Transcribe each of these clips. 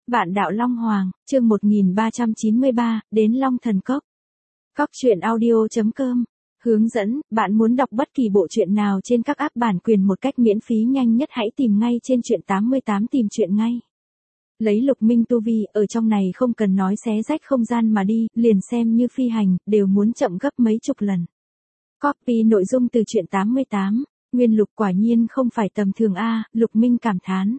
Vạn đạo Long Hoàng, chương 1393, đến Long Thần Cốc. Cóc truyện audio.com. Hướng dẫn, bạn muốn đọc bất kỳ bộ truyện nào trên các app bản quyền một cách miễn phí nhanh nhất hãy tìm ngay trên truyện 88 tìm truyện ngay. Lấy Lục Minh tu vi, ở trong này không cần nói xé rách không gian mà đi, liền xem như phi hành, đều muốn chậm gấp mấy chục lần. Copy nội dung từ truyện 88, Nguyên Lục quả nhiên không phải tầm thường a, Lục Minh cảm thán.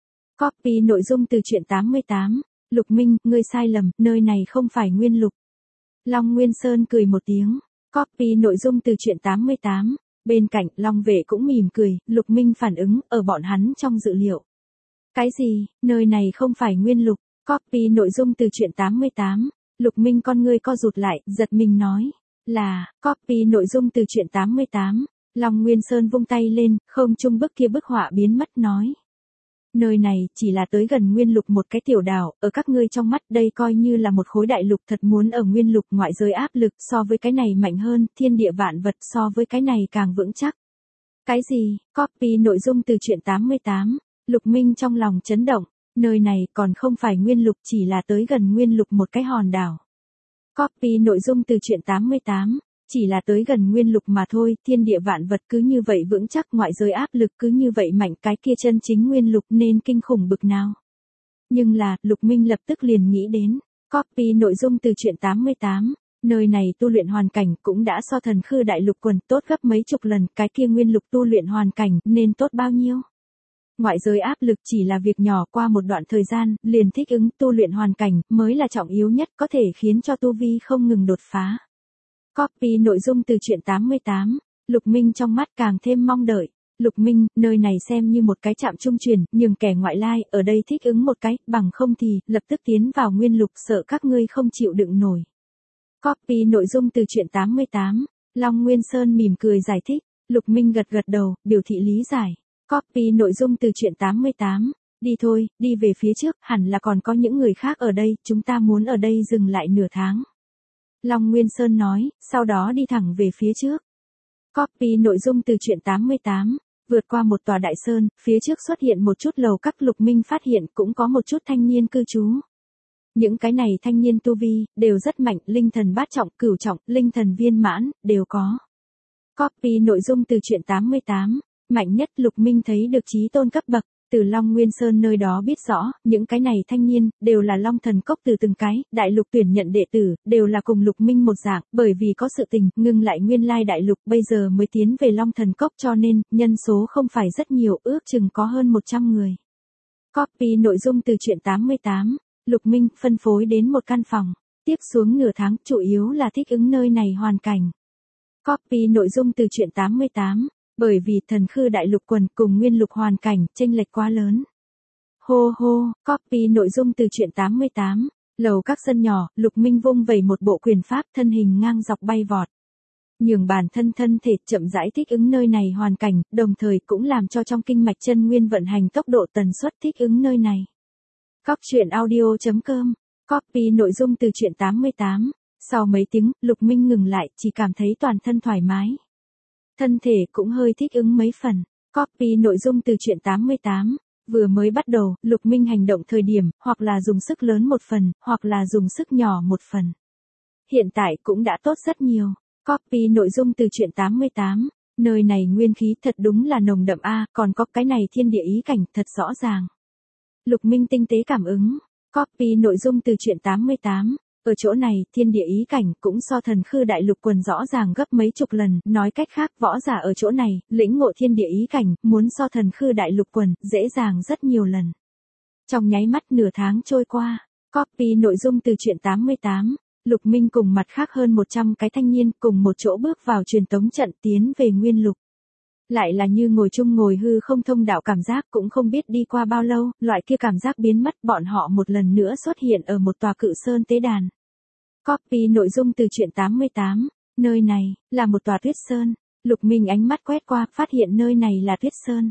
Copy nội dung từ truyện 88, Lục Minh, ngươi sai lầm, nơi này không phải Nguyên Lục. Long Nguyên Sơn cười một tiếng. Copy nội dung từ truyện 88, bên cạnh Long Vệ cũng mỉm cười, Lục Minh phản ứng ở bọn hắn trong dự liệu. Cái gì, nơi này không phải Nguyên Lục? Copy nội dung từ truyện 88, Lục Minh con ngươi co rụt lại, giật mình nói, là, copy nội dung từ truyện 88, Long Nguyên Sơn vung tay lên, không trung bức kia bức họa biến mất nói. Nơi này chỉ là tới gần Nguyên Lục một cái tiểu đảo, ở các ngươi trong mắt đây coi như là một khối đại lục, thật muốn ở Nguyên Lục ngoại giới áp lực so với cái này mạnh hơn, thiên địa vạn vật so với cái này càng vững chắc. Cái gì? Copy nội dung từ truyện 88, Lục Minh trong lòng chấn động, nơi này còn không phải Nguyên Lục, chỉ là tới gần Nguyên Lục một cái hòn đảo. Copy nội dung từ truyện 88, chỉ là tới gần Nguyên Lục mà thôi, thiên địa vạn vật cứ như vậy vững chắc, ngoại giới áp lực cứ như vậy mạnh, cái kia chân chính Nguyên Lục nên kinh khủng bực nào. Nhưng là, Lục Minh lập tức liền nghĩ đến, copy nội dung từ truyện 88, nơi này tu luyện hoàn cảnh cũng đã so Thần Khư Đại Lục quần tốt gấp mấy chục lần, cái kia Nguyên Lục tu luyện hoàn cảnh nên tốt bao nhiêu. Ngoại giới áp lực chỉ là việc nhỏ, qua một đoạn thời gian, liền thích ứng, tu luyện hoàn cảnh mới là trọng yếu nhất, có thể khiến cho tu vi không ngừng đột phá. Copy nội dung từ truyện 88, Lục Minh trong mắt càng thêm mong đợi. Lục Minh, nơi này xem như một cái trạm trung chuyển, nhưng kẻ ngoại lai, ở đây thích ứng một cái, bằng không thì, lập tức tiến vào Nguyên Lục, sợ các ngươi không chịu đựng nổi. Copy nội dung từ truyện 88, Long Nguyên Sơn mỉm cười giải thích, Lục Minh gật gật đầu, biểu thị lý giải. Copy nội dung từ truyện 88, đi thôi, đi về phía trước, hẳn là còn có những người khác ở đây, chúng ta muốn ở đây dừng lại nửa tháng. Long Nguyên Sơn nói, sau đó đi thẳng về phía trước. Copy nội dung từ truyện 88, vượt qua một tòa đại sơn, phía trước xuất hiện một chút lầu các, Lục Minh phát hiện cũng có một chút thanh niên cư trú. Những cái này thanh niên tu vi, đều rất mạnh, linh thần bát trọng, cửu trọng, linh thần viên mãn, đều có. Copy nội dung từ truyện 88, mạnh nhất Lục Minh thấy được chí tôn cấp bậc. Từ Long Nguyên Sơn nơi đó biết rõ, những cái này thanh niên, đều là Long Thần Cốc từ từng cái, đại lục tuyển nhận đệ tử, đều là cùng Lục Minh một dạng, bởi vì có sự tình, ngưng lại nguyên lai đại lục bây giờ mới tiến về Long Thần Cốc cho nên, nhân số không phải rất nhiều, ước chừng có hơn 100 người. Copy nội dung từ truyện 88, Lục Minh phân phối đến một căn phòng, tiếp xuống nửa tháng, chủ yếu là thích ứng nơi này hoàn cảnh. Copy nội dung từ truyện 88. Bởi vì Thần Khư Đại Lục quần cùng Nguyên Lục hoàn cảnh, chênh lệch quá lớn. Hô hô, copy nội dung từ truyện 88, lầu các sân nhỏ, Lục Minh vung vẩy một bộ quyền pháp, thân hình ngang dọc bay vọt. Nhường bản thân thân thể chậm rãi thích ứng nơi này hoàn cảnh, đồng thời cũng làm cho trong kinh mạch chân nguyên vận hành tốc độ tần suất thích ứng nơi này. Cóc truyện audio.com, copy nội dung từ truyện 88, sau mấy tiếng, Lục Minh ngừng lại, chỉ cảm thấy toàn thân thoải mái. Thân thể cũng hơi thích ứng mấy phần. Copy nội dung từ truyện 88, vừa mới bắt đầu, Lục Minh hành động thời điểm, hoặc là dùng sức lớn một phần, hoặc là dùng sức nhỏ một phần. Hiện tại cũng đã tốt rất nhiều. Copy nội dung từ truyện 88, nơi này nguyên khí thật đúng là nồng đậm a, còn có cái này thiên địa ý cảnh thật rõ ràng. Lục Minh tinh tế cảm ứng. Copy nội dung từ truyện 88. Ở chỗ này, thiên địa ý cảnh cũng so Thần Khư Đại Lục quần rõ ràng gấp mấy chục lần, nói cách khác, võ giả ở chỗ này, lĩnh ngộ thiên địa ý cảnh, muốn so Thần Khư Đại Lục quần, dễ dàng rất nhiều lần. Trong nháy mắt nửa tháng trôi qua, copy nội dung từ truyện 88, Lục Minh cùng mặt khác hơn 100 cái thanh niên cùng một chỗ bước vào truyền tống trận tiến về Nguyên Lục. Lại là như ngồi chung ngồi hư không thông đạo cảm giác, cũng không biết đi qua bao lâu, loại kia cảm giác biến mất, bọn họ một lần nữa xuất hiện ở một tòa cự sơn tế đàn. Copy nội dung từ truyện 88, nơi này, là một tòa tuyết sơn. Lục Minh ánh mắt quét qua, phát hiện nơi này là tuyết sơn.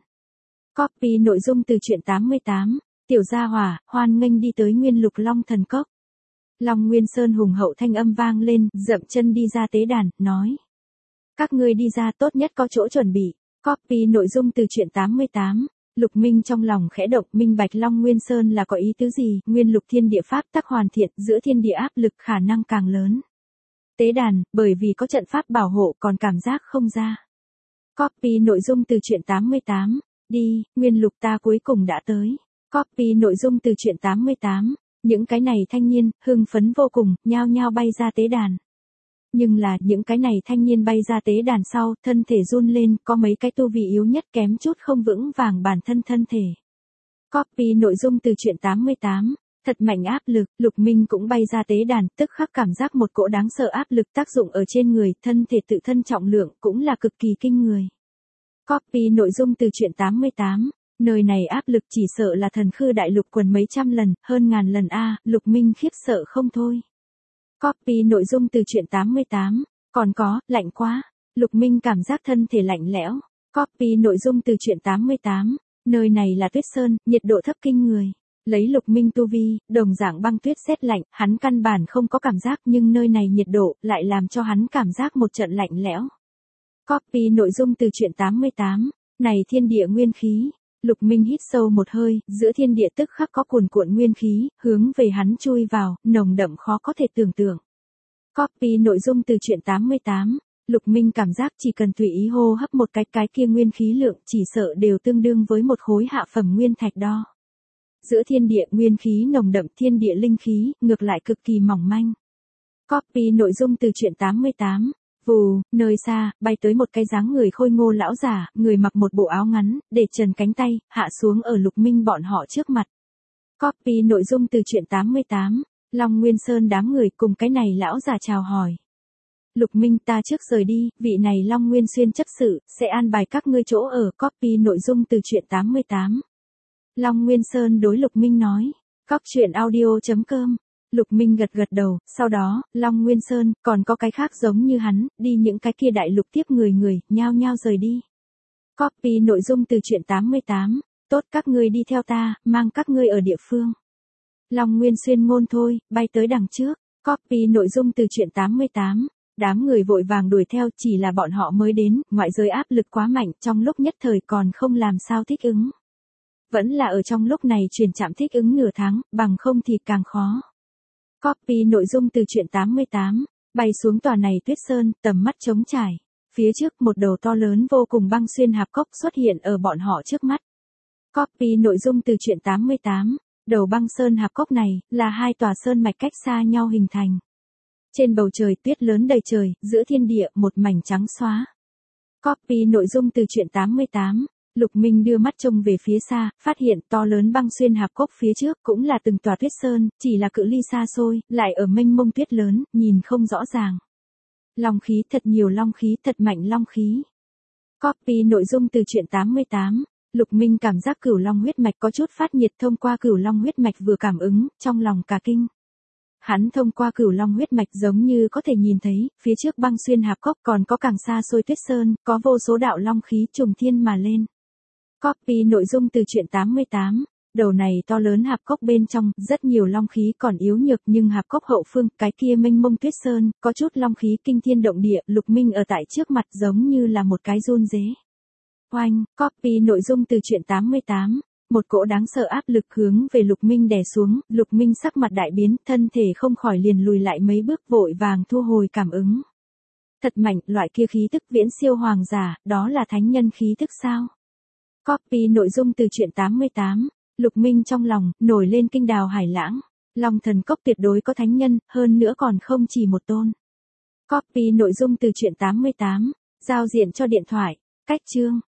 Copy nội dung từ truyện 88, tiểu gia hỏa, hoan nghênh đi tới Nguyên Lục Long Thần Cốc. Long Nguyên Sơn hùng hậu thanh âm vang lên, dậm chân đi ra tế đàn, nói. Các ngươi đi ra, tốt nhất có chỗ chuẩn bị. Copy nội dung từ truyện 88, Lục Minh trong lòng khẽ động, minh bạch Long Nguyên Sơn là có ý tứ gì, nguyên lục thiên địa pháp tắc hoàn thiện, giữa thiên địa áp lực khả năng càng lớn. Tế đàn, bởi vì có trận pháp bảo hộ còn cảm giác không ra. Copy nội dung từ truyện 88. Đi, nguyên lục ta cuối cùng đã tới. Copy nội dung từ truyện 88. Những cái này thanh niên, hưng phấn vô cùng, nhao nhao bay ra tế đàn. Nhưng là, những cái này thanh niên bay ra tế đàn sau, thân thể run lên, có mấy cái tu vị yếu nhất kém chút không vững vàng bản thân thể. Copy nội dung từ truyện 88. Thật mạnh áp lực, Lục Minh cũng bay ra tế đàn, tức khắc cảm giác một cỗ đáng sợ áp lực tác dụng ở trên người, thân thể tự thân trọng lượng cũng là cực kỳ kinh người. Copy nội dung từ truyện 88. Nơi này áp lực chỉ sợ là thần khư đại lục quần mấy trăm lần, hơn ngàn lần a, Lục Minh khiếp sợ không thôi. Copy nội dung từ truyện 88. Còn có, lạnh quá. Lục Minh cảm giác thân thể lạnh lẽo. Copy nội dung từ truyện 88. Nơi này là tuyết sơn, nhiệt độ thấp kinh người. Lấy Lục Minh tu vi, đồng dạng băng tuyết rét lạnh, hắn căn bản không có cảm giác nhưng nơi này nhiệt độ lại làm cho hắn cảm giác một trận lạnh lẽo. Copy nội dung từ truyện 88. Này thiên địa nguyên khí. Lục Minh hít sâu một hơi, giữa thiên địa tức khắc có cuồn cuộn nguyên khí, hướng về hắn chui vào, nồng đậm khó có thể tưởng tượng. Copy nội dung từ truyện 88. Lục Minh cảm giác chỉ cần tùy ý hô hấp một cái kia nguyên khí lượng chỉ sợ đều tương đương với một khối hạ phẩm nguyên thạch đo. Giữa thiên địa nguyên khí nồng đậm, thiên địa linh khí, ngược lại cực kỳ mỏng manh. Copy nội dung từ truyện 88. Vù, nơi xa, bay tới một cái dáng người khôi ngô lão giả, người mặc một bộ áo ngắn, để trần cánh tay, hạ xuống ở Lục Minh bọn họ trước mặt. Copy nội dung từ truyện 88. Long Nguyên Sơn đám người cùng cái này lão già chào hỏi. Lục Minh ta trước rời đi, vị này Long Nguyên Xuyên chấp sự, sẽ an bài các ngươi chỗ ở. Copy nội dung từ truyện 88. Long Nguyên Sơn đối Lục Minh nói. Cóc truyện audio.com. Lục Minh gật đầu, sau đó, Long Nguyên Sơn, còn có cái khác giống như hắn, đi những cái kia đại lục tiếp người, nhao nhao rời đi. Copy nội dung từ truyện 88. Tốt các ngươi đi theo ta, mang các ngươi ở địa phương. Long Nguyên Xuyên ngôn thôi, bay tới đằng trước. Copy nội dung từ truyện 88. Đám người vội vàng đuổi theo, chỉ là bọn họ mới đến, ngoại giới áp lực quá mạnh, trong lúc nhất thời còn không làm sao thích ứng. Vẫn là ở trong lúc này chuyển trạm thích ứng nửa tháng, bằng không thì càng khó. Copy nội dung từ truyện 88. Bay xuống tòa này tuyết sơn, tầm mắt trống trải. Phía trước một đầu to lớn vô cùng băng xuyên hạp cốc xuất hiện ở bọn họ trước mắt. Copy nội dung từ truyện 88. Đầu băng sơn hạp cốc này, là hai tòa sơn mạch cách xa nhau hình thành. Trên bầu trời tuyết lớn đầy trời, giữa thiên địa một mảnh trắng xóa. Copy nội dung từ truyện 88. Lục Minh đưa mắt trông về phía xa, phát hiện to lớn băng xuyên hạp cốc phía trước cũng là từng tòa tuyết sơn, chỉ là cự ly xa xôi, lại ở mênh mông tuyết lớn, nhìn không rõ ràng. Long khí, thật nhiều long khí, thật mạnh long khí. Copy nội dung từ truyện 88. Lục Minh cảm giác cửu long huyết mạch có chút phát nhiệt, thông qua cửu long huyết mạch vừa cảm ứng, trong lòng cả kinh. Hắn thông qua cửu long huyết mạch giống như có thể nhìn thấy, phía trước băng xuyên hạp cốc còn có càng xa xôi tuyết sơn, có vô số đạo long khí trùng thiên mà lên. Copy nội dung từ truyện 88. Đầu này to lớn hạp cốc bên trong, rất nhiều long khí còn yếu nhược nhưng hạp cốc hậu phương, cái kia mênh mông tuyết sơn, có chút long khí kinh thiên động địa, Lục Minh ở tại trước mặt giống như là một cái run rế. Oanh, copy nội dung từ truyện 88. Một cỗ đáng sợ áp lực hướng về Lục Minh đè xuống, Lục Minh sắc mặt đại biến, thân thể không khỏi liền lùi lại mấy bước, vội vàng thu hồi cảm ứng. Thật mạnh, loại kia khí tức viễn siêu hoàng giả, đó là thánh nhân khí tức sao? Copy nội dung từ truyện 88. Lục Minh trong lòng, nổi lên kinh đào hải lãng. Long thần cốc tuyệt đối có thánh nhân, hơn nữa còn không chỉ một tôn. Copy nội dung từ truyện 88. Giao diện cho điện thoại. Cách chương.